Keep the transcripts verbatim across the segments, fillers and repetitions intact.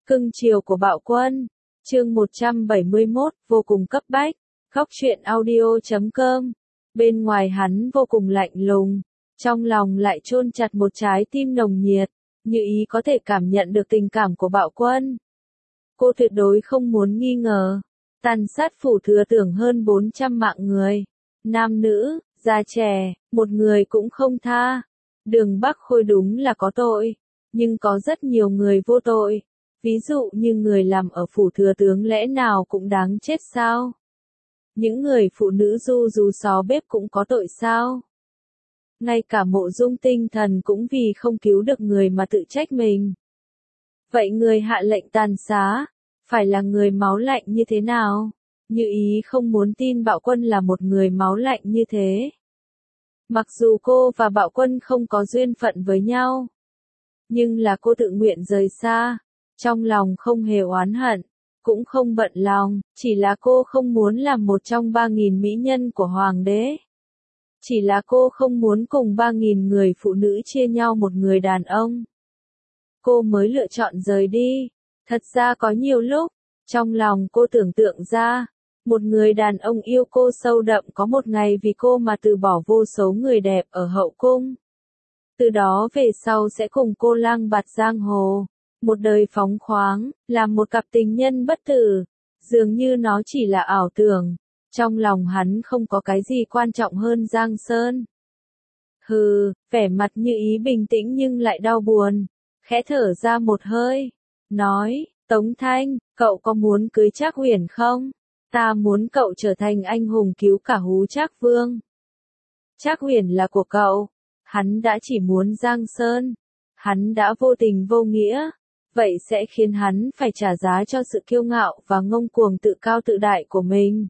Cưng chiều của Bạo Quân, chương một trăm bảy mươi mốt, vô cùng cấp bách, khóc chuyện audio chấm com. Bên ngoài hắn vô cùng lạnh lùng, trong lòng lại chôn chặt một trái tim nồng nhiệt, Như Ý có thể cảm nhận được tình cảm của Bạo Quân. Cô tuyệt đối không muốn nghi ngờ, tàn sát phủ thừa tưởng hơn bốn trăm mạng người, nam nữ, già trẻ, một người cũng không tha. Đường Bắc Khôi đúng là có tội, nhưng có rất nhiều người vô tội. Ví dụ như người làm ở phủ thừa tướng lẽ nào cũng đáng chết sao? Những người phụ nữ du rú xó bếp cũng có tội sao? Ngay cả Mộ Dung Tinh Thần cũng vì không cứu được người mà tự trách mình. Vậy người hạ lệnh tàn sát, phải là người máu lạnh như thế nào? Như Ý không muốn tin Bạo Quân là một người máu lạnh như thế. Mặc dù cô và Bạo Quân không có duyên phận với nhau, nhưng là cô tự nguyện rời xa. Trong lòng không hề oán hận, cũng không bận lòng, chỉ là cô không muốn làm một trong ba nghìn mỹ nhân của hoàng đế. Chỉ là cô không muốn cùng ba nghìn người phụ nữ chia nhau một người đàn ông. Cô mới lựa chọn rời đi. Thật ra có nhiều lúc, trong lòng cô tưởng tượng ra, một người đàn ông yêu cô sâu đậm có một ngày vì cô mà từ bỏ vô số người đẹp ở hậu cung. Từ đó về sau sẽ cùng cô lang bạt giang hồ. Một đời phóng khoáng, làm một cặp tình nhân bất tử, dường như nó chỉ là ảo tưởng. Trong lòng hắn không có cái gì quan trọng hơn Giang Sơn. Hừ, vẻ mặt Như Ý bình tĩnh nhưng lại đau buồn, khẽ thở ra một hơi, nói, Tống Thanh, cậu có muốn cưới Trác Uyển không? Ta muốn cậu trở thành anh hùng cứu cả Hú Trác Vương. Trác Uyển là của cậu, hắn đã chỉ muốn Giang Sơn, hắn đã vô tình vô nghĩa. Vậy sẽ khiến hắn phải trả giá cho sự kiêu ngạo và ngông cuồng tự cao tự đại của mình.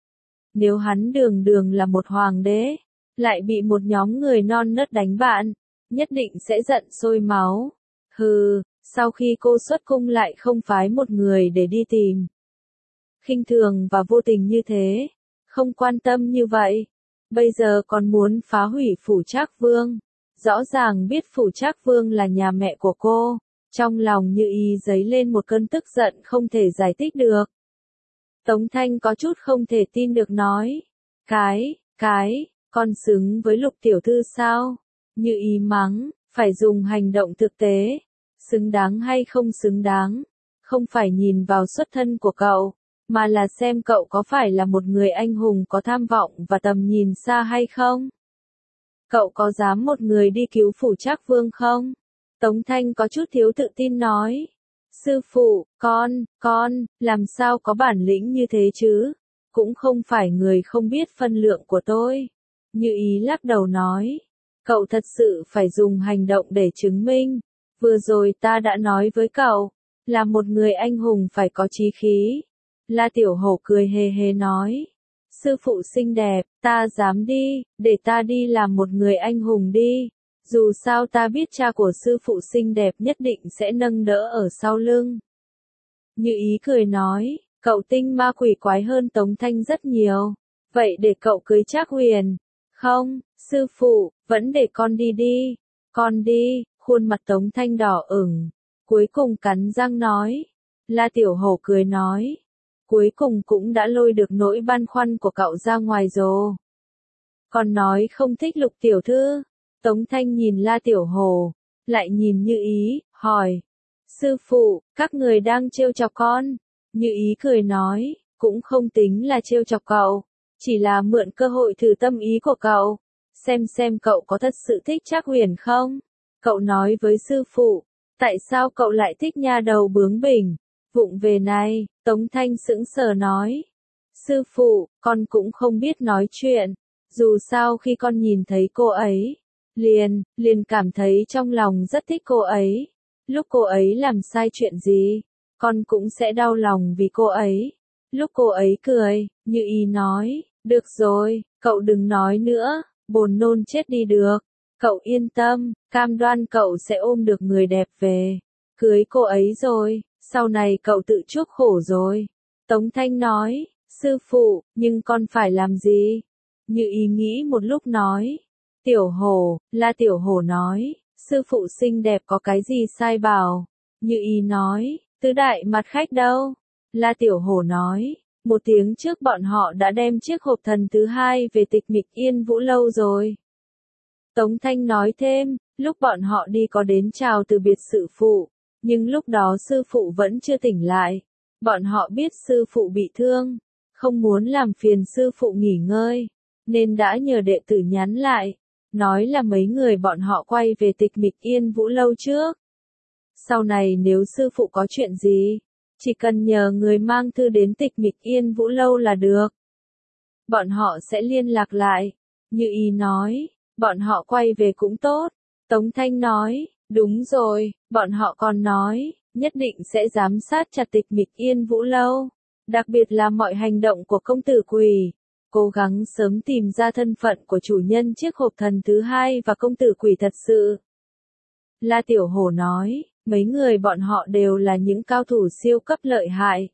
Nếu hắn đường đường là một hoàng đế, lại bị một nhóm người non nớt đánh bại, nhất định sẽ giận sôi máu. Hừ, sau khi cô xuất cung lại không phái một người để đi tìm. Khinh thường và vô tình như thế, không quan tâm như vậy. Bây giờ còn muốn phá hủy phủ Trác Vương. Rõ ràng biết phủ Trác Vương là nhà mẹ của cô. Trong lòng Như Ý dấy lên một cơn tức giận không thể giải thích được. Tống Thanh có chút không thể tin được nói. Cái, cái, con xứng với Lục tiểu thư sao? Như Ý mắng, phải dùng hành động thực tế. Xứng đáng hay không xứng đáng? Không phải nhìn vào xuất thân của cậu, mà là xem cậu có phải là một người anh hùng có tham vọng và tầm nhìn xa hay không? Cậu có dám một người đi cứu phủ Trác Vương không? Tống Thanh có chút thiếu tự tin nói. Sư phụ, con, con, làm sao có bản lĩnh như thế chứ? Cũng không phải người không biết phân lượng của tôi. Như Ý lắc đầu nói. Cậu thật sự phải dùng hành động để chứng minh. Vừa rồi ta đã nói với cậu, là một người anh hùng phải có chí khí. La Tiểu Hổ cười hề hề nói. Sư phụ xinh đẹp, ta dám đi, để ta đi làm một người anh hùng đi. Dù sao ta biết cha của sư phụ xinh đẹp nhất định sẽ nâng đỡ ở sau lưng. Như Ý cười nói, cậu tinh ma quỷ quái hơn Tống Thanh rất nhiều. Vậy để cậu cưới Trác Uyển. Không, sư phụ, vẫn để con đi đi. Con đi, khuôn mặt Tống Thanh đỏ ửng. Cuối cùng cắn răng nói. La Tiểu Hổ cười nói. Cuối cùng cũng đã lôi được nỗi băn khoăn của cậu ra ngoài rồi. Còn nói không thích Lục tiểu thư. Tống Thanh nhìn La Tiểu Hổ, lại nhìn Như Ý, hỏi. Sư phụ, các người đang trêu chọc con. Như Ý cười nói, cũng không tính là trêu chọc cậu, chỉ là mượn cơ hội thử tâm ý của cậu. Xem xem cậu có thật sự thích Trác Uyển không? Cậu nói với sư phụ, tại sao cậu lại thích nha đầu bướng bỉnh, vụng về này? Tống Thanh sững sờ nói. Sư phụ, con cũng không biết nói chuyện. Dù sao khi con nhìn thấy cô ấy, Liền, liền cảm thấy trong lòng rất thích cô ấy. Lúc cô ấy làm sai chuyện gì, con cũng sẽ đau lòng vì cô ấy. Lúc cô ấy cười, Như Ý nói, được rồi, cậu đừng nói nữa, buồn nôn chết đi được. Cậu yên tâm, cam đoan cậu sẽ ôm được người đẹp về. Cưới cô ấy rồi, sau này cậu tự chuốc khổ rồi. Tống Thanh nói, sư phụ, nhưng con phải làm gì? Như Ý nghĩ một lúc nói. Tiểu Hổ, La Tiểu Hổ nói, sư phụ xinh đẹp có cái gì sai bảo? Như Ý nói, Tứ đại mặt khách đâu? La Tiểu Hổ nói, một tiếng trước bọn họ đã đem chiếc hộp thần thứ hai về Tịch Mịch Yên Vũ Lâu rồi. Tống Thanh nói thêm, lúc bọn họ đi có đến chào từ biệt sư phụ, nhưng lúc đó sư phụ vẫn chưa tỉnh lại. Bọn họ biết sư phụ bị thương, không muốn làm phiền sư phụ nghỉ ngơi, nên đã nhờ đệ tử nhắn lại, nói là mấy người bọn họ quay về Tịch Mịch Yên Vũ Lâu trước. Sau này nếu sư phụ có chuyện gì, chỉ cần nhờ người mang thư đến Tịch Mịch Yên Vũ Lâu là được. Bọn họ sẽ liên lạc lại. Như ý nói, bọn họ quay về cũng tốt. Tống Thanh nói, đúng rồi, bọn họ còn nói, nhất định sẽ giám sát chặt Tịch Mịch Yên Vũ Lâu. Đặc biệt là mọi hành động của công tử Quỷ. Cố gắng sớm tìm ra thân phận của chủ nhân chiếc hộp thần thứ hai và công tử Quỷ thật sự. La Tiểu Hổ nói, mấy người bọn họ đều là những cao thủ siêu cấp lợi hại.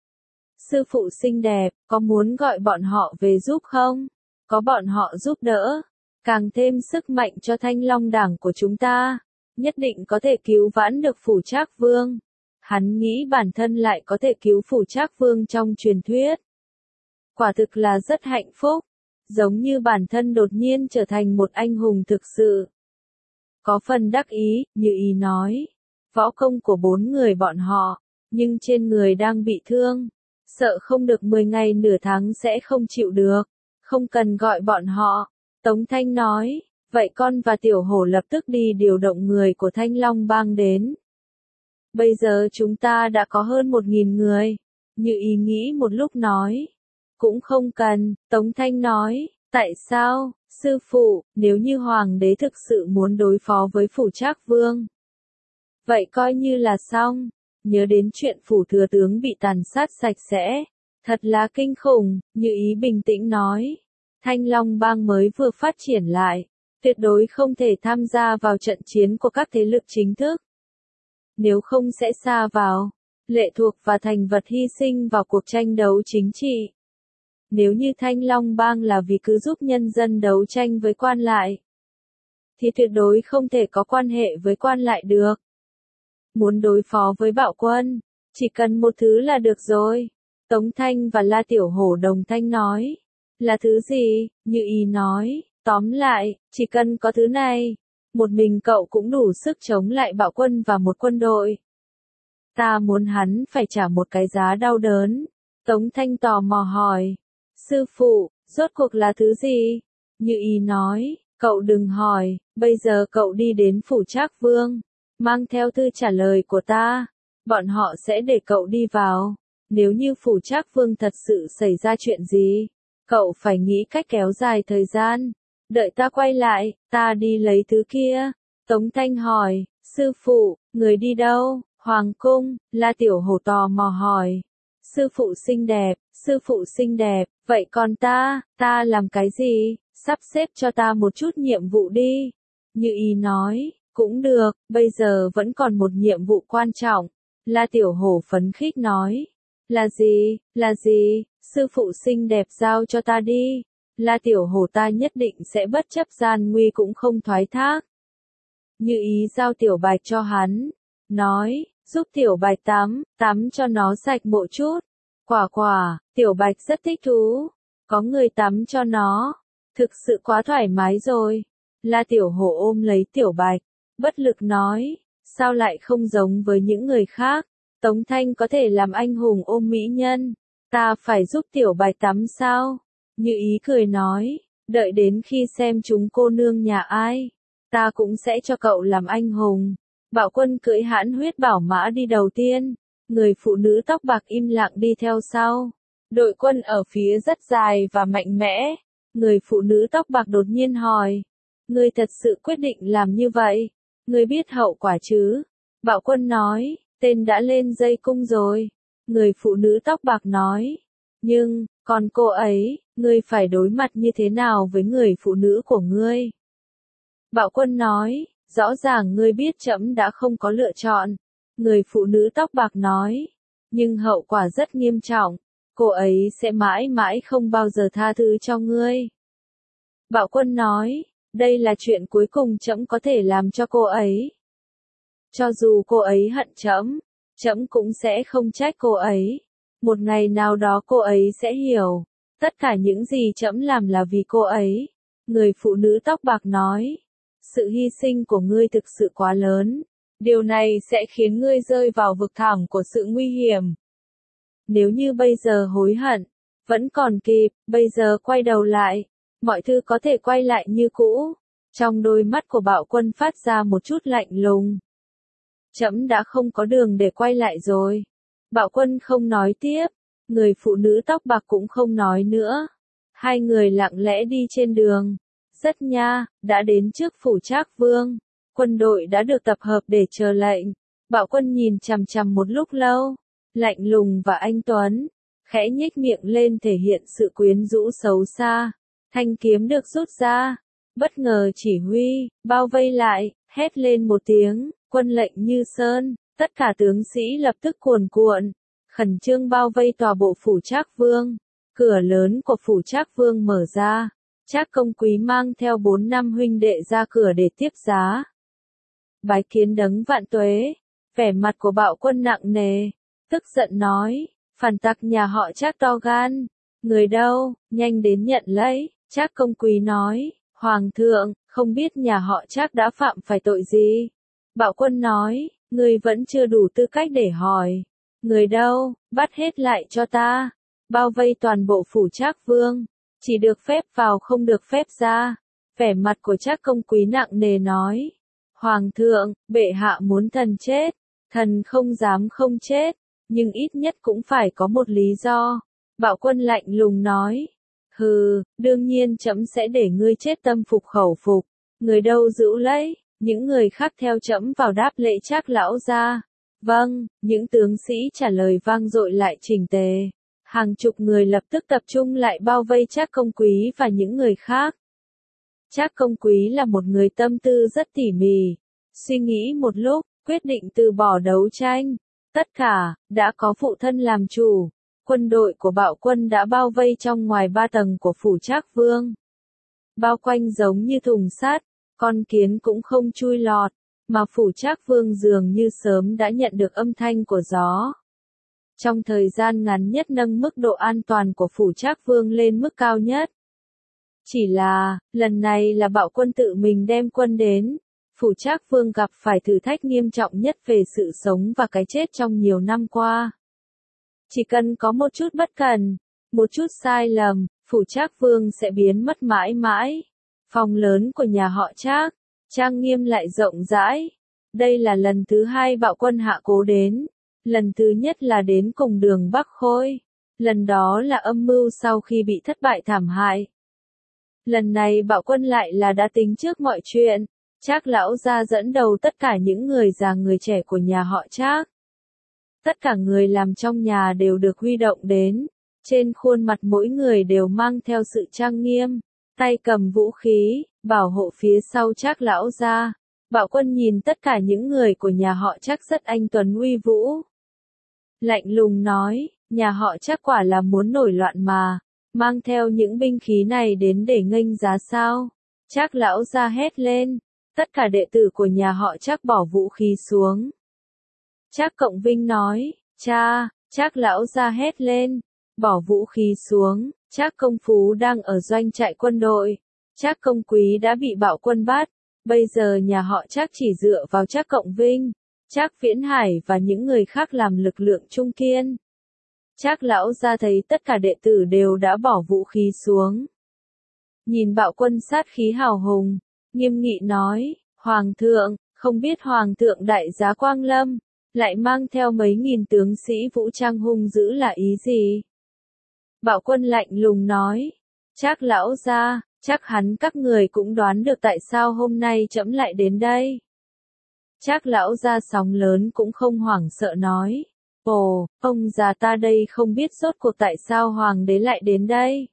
Sư phụ xinh đẹp, có muốn gọi bọn họ về giúp không? Có bọn họ giúp đỡ, càng thêm sức mạnh cho Thanh Long Đảng của chúng ta, nhất định có thể cứu vãn được Phủ Trác Vương. Hắn nghĩ bản thân lại có thể cứu Phủ Trác Vương trong truyền thuyết. Quả thực là rất hạnh phúc, giống như bản thân đột nhiên trở thành một anh hùng thực sự. Có phần đắc ý, Như ý nói, võ công của bốn người bọn họ, nhưng trên người đang bị thương, sợ không được mười ngày nửa tháng sẽ không chịu được, không cần gọi bọn họ. Tống Thanh nói, vậy con và Tiểu Hổ lập tức đi điều động người của Thanh Long Bang đến. Bây giờ chúng ta đã có hơn một nghìn người. Như ý nghĩ một lúc nói, cũng không cần. Tống Thanh nói, tại sao, sư phụ, nếu như hoàng đế thực sự muốn đối phó với Phủ Trác Vương, vậy coi như là xong. Nhớ đến chuyện phủ thừa tướng bị tàn sát sạch sẽ, thật là kinh khủng. Như ý bình tĩnh nói, Thanh Long Bang mới vừa phát triển lại, tuyệt đối không thể tham gia vào trận chiến của các thế lực chính thức. Nếu không sẽ sa vào, lệ thuộc và thành vật hy sinh vào cuộc tranh đấu chính trị. Nếu như Thanh Long Bang là vì cứ giúp nhân dân đấu tranh với quan lại, thì tuyệt đối không thể có quan hệ với quan lại được. Muốn đối phó với bạo quân, chỉ cần một thứ là được rồi. Tống Thanh và La Tiểu Hổ đồng thanh nói, là thứ gì? Như ý nói, tóm lại, chỉ cần có thứ này, một mình cậu cũng đủ sức chống lại bạo quân và một quân đội. Ta muốn hắn phải trả một cái giá đau đớn. Tống Thanh tò mò hỏi, sư phụ, rốt cuộc là thứ gì? Như ý nói, cậu đừng hỏi, bây giờ cậu đi đến Phủ Trác Vương, mang theo thư trả lời của ta, bọn họ sẽ để cậu đi vào. Nếu như Phủ Trác Vương thật sự xảy ra chuyện gì, cậu phải nghĩ cách kéo dài thời gian, đợi ta quay lại, ta đi lấy thứ kia. Tống Thanh hỏi, sư phụ, người đi đâu? Hoàng cung. La Tiểu Hổ tò mò hỏi, sư phụ xinh đẹp, sư phụ xinh đẹp, vậy còn ta, ta làm cái gì? Sắp xếp cho ta một chút nhiệm vụ đi. Như ý nói, cũng được, bây giờ vẫn còn một nhiệm vụ quan trọng. La Tiểu Hổ phấn khích nói, là gì, là gì? Sư phụ xinh đẹp giao cho ta đi. La Tiểu Hổ ta nhất định sẽ bất chấp gian nguy cũng không thoái thác. Như ý giao Tiểu Bạch cho hắn, nói, giúp Tiểu Bạch tắm, tắm cho nó sạch một chút. Quả quả, Tiểu Bạch rất thích thú, có người tắm cho nó, thực sự quá thoải mái rồi. La Tiểu Hổ ôm lấy Tiểu Bạch, bất lực nói, sao lại không giống với những người khác? Tống Thanh có thể làm anh hùng ôm mỹ nhân, ta phải giúp Tiểu Bạch tắm sao? Như ý cười nói, đợi đến khi xem chúng cô nương nhà ai, ta cũng sẽ cho cậu làm anh hùng. Bạo quân cưỡi hãn huyết bảo mã đi đầu tiên, người phụ nữ tóc bạc im lặng đi theo sau. Đội quân ở phía rất dài và mạnh mẽ. Người phụ nữ tóc bạc đột nhiên hỏi, ngươi thật sự quyết định làm như vậy? Ngươi biết hậu quả chứ? Bạo quân nói, tên đã lên dây cung rồi. Người phụ nữ tóc bạc nói, nhưng, còn cô ấy, ngươi phải đối mặt như thế nào với người phụ nữ của ngươi? Bạo quân nói, rõ ràng ngươi biết trẫm đã không có lựa chọn. Người phụ nữ tóc bạc nói, nhưng hậu quả rất nghiêm trọng, cô ấy sẽ mãi mãi không bao giờ tha thứ cho ngươi. Bạo quân nói, đây là chuyện cuối cùng trẫm có thể làm cho cô ấy. Cho dù cô ấy hận trẫm, trẫm cũng sẽ không trách cô ấy. Một ngày nào đó cô ấy sẽ hiểu. Tất cả những gì trẫm làm là vì cô ấy. Người phụ nữ tóc bạc nói. Sự hy sinh của ngươi thực sự quá lớn. Điều này sẽ khiến ngươi rơi vào vực thẳm của sự nguy hiểm. Nếu như bây giờ hối hận, vẫn còn kịp, bây giờ quay đầu lại, mọi thứ có thể quay lại như cũ. Trong đôi mắt của Bạo Quân phát ra một chút lạnh lùng. Trẫm đã không có đường để quay lại rồi. Bạo Quân không nói tiếp, người phụ nữ tóc bạc cũng không nói nữa. Hai người lặng lẽ đi trên đường. Rất nha, đã đến trước phủ Trác Vương. Quân đội đã được tập hợp để chờ lệnh. Bạo Quân nhìn chằm chằm một lúc lâu, lạnh lùng và anh tuấn, khẽ nhếch miệng lên thể hiện sự quyến rũ xấu xa. Thanh kiếm được rút ra, bất ngờ chỉ huy, bao vây lại, hét lên một tiếng, quân lệnh như sơn, tất cả tướng sĩ lập tức cuồn cuộn, khẩn trương bao vây tòa bộ phủ Trác Vương. Cửa lớn của phủ Trác Vương mở ra, Trác Công Quý mang theo bốn năm huynh đệ ra cửa để tiếp giá. Bái kiến đấng vạn tuế. Vẻ mặt của Bạo Quân nặng nề, tức giận nói, phản tặc nhà họ Trác to gan, người đâu, nhanh đến nhận lấy. Trác Công Quý nói, Hoàng thượng, không biết nhà họ Trác đã phạm phải tội gì. Bạo Quân nói, người vẫn chưa đủ tư cách để hỏi. Người đâu, bắt hết lại cho ta. Bao vây toàn bộ phủ Trác Vương, chỉ được phép vào không được phép ra. Vẻ mặt của Trác Công Quý nặng nề nói, Hoàng thượng, bệ hạ muốn thần chết, thần không dám không chết, nhưng ít nhất cũng phải có một lý do. Bạo Quân lạnh lùng nói, hừ, đương nhiên trẫm sẽ để ngươi chết tâm phục khẩu phục. Người đâu giữ lấy, những người khác theo trẫm vào đáp lễ Trác lão gia. Vâng, những tướng sĩ trả lời vang dội lại chỉnh tề. Hàng chục người lập tức tập trung lại bao vây Trác Công Quý và những người khác. Trác Công Quý là một người tâm tư rất tỉ mỉ, suy nghĩ một lúc, quyết định từ bỏ đấu tranh. Tất cả, đã có phụ thân làm chủ. Quân đội của Bạo Quân đã bao vây trong ngoài ba tầng của phủ Trác Vương. Bao quanh giống như thùng sắt, con kiến cũng không chui lọt, mà phủ Trác Vương dường như sớm đã nhận được âm thanh của gió. Trong thời gian ngắn nhất nâng mức độ an toàn của phủ Trác Vương lên mức cao nhất. Chỉ là, lần này là Bạo Quân tự mình đem quân đến. Phủ Trác Vương gặp phải thử thách nghiêm trọng nhất về sự sống và cái chết trong nhiều năm qua. Chỉ cần có một chút bất cẩn, một chút sai lầm, phủ Trác Vương sẽ biến mất mãi mãi. Phòng lớn của nhà họ Trác, trang nghiêm lại rộng rãi. Đây là lần thứ hai Bạo Quân hạ cố đến. Lần thứ nhất là đến cùng Đường Bắc Khôi. Lần đó là âm mưu sau khi bị thất bại thảm hại. Lần này Bạo Quân lại là đã tính trước mọi chuyện. Trác lão gia dẫn đầu tất cả những người già người trẻ của nhà họ Trác. Tất cả người làm trong nhà đều được huy động đến. Trên khuôn mặt mỗi người đều mang theo sự trang nghiêm, tay cầm vũ khí, bảo hộ phía sau Trác lão gia. Bạo Quân nhìn tất cả những người của nhà họ Trác rất anh tuấn uy vũ. Lạnh lùng nói, nhà họ Trác quả là muốn nổi loạn mà, mang theo những binh khí này đến để nghênh giá sao? Trác lão gia hét lên, tất cả đệ tử của nhà họ Trác bỏ vũ khí xuống. Trác Cộng Vinh nói, cha, Trác lão gia hét lên, bỏ vũ khí xuống. Trác Công Phú đang ở doanh trại quân đội. Trác Công Quý đã bị Bạo Quân bắt. Bây giờ nhà họ Trác chỉ dựa vào Trác Cộng Vinh, Trác Viễn Hải và những người khác làm lực lượng trung kiên. Trác lão gia thấy tất cả đệ tử đều đã bỏ vũ khí xuống. Nhìn Bạo Quân sát khí hào hùng, nghiêm nghị nói, Hoàng thượng, không biết Hoàng thượng đại giá Quang Lâm, lại mang theo mấy nghìn tướng sĩ vũ trang hung dữ là ý gì? Bạo Quân lạnh lùng nói, Trác lão gia, chắc hẳn các người cũng đoán được tại sao hôm nay trẫm lại đến đây. Trác lão gia sóng lớn cũng không hoảng sợ nói, ồ, ông già ta đây không biết rốt cuộc tại sao hoàng đế lại đến đây.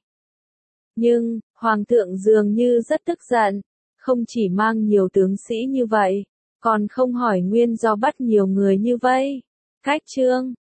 Nhưng, hoàng thượng dường như rất tức giận, không chỉ mang nhiều tướng sĩ như vậy, còn không hỏi nguyên do bắt nhiều người như vậy. Cách chương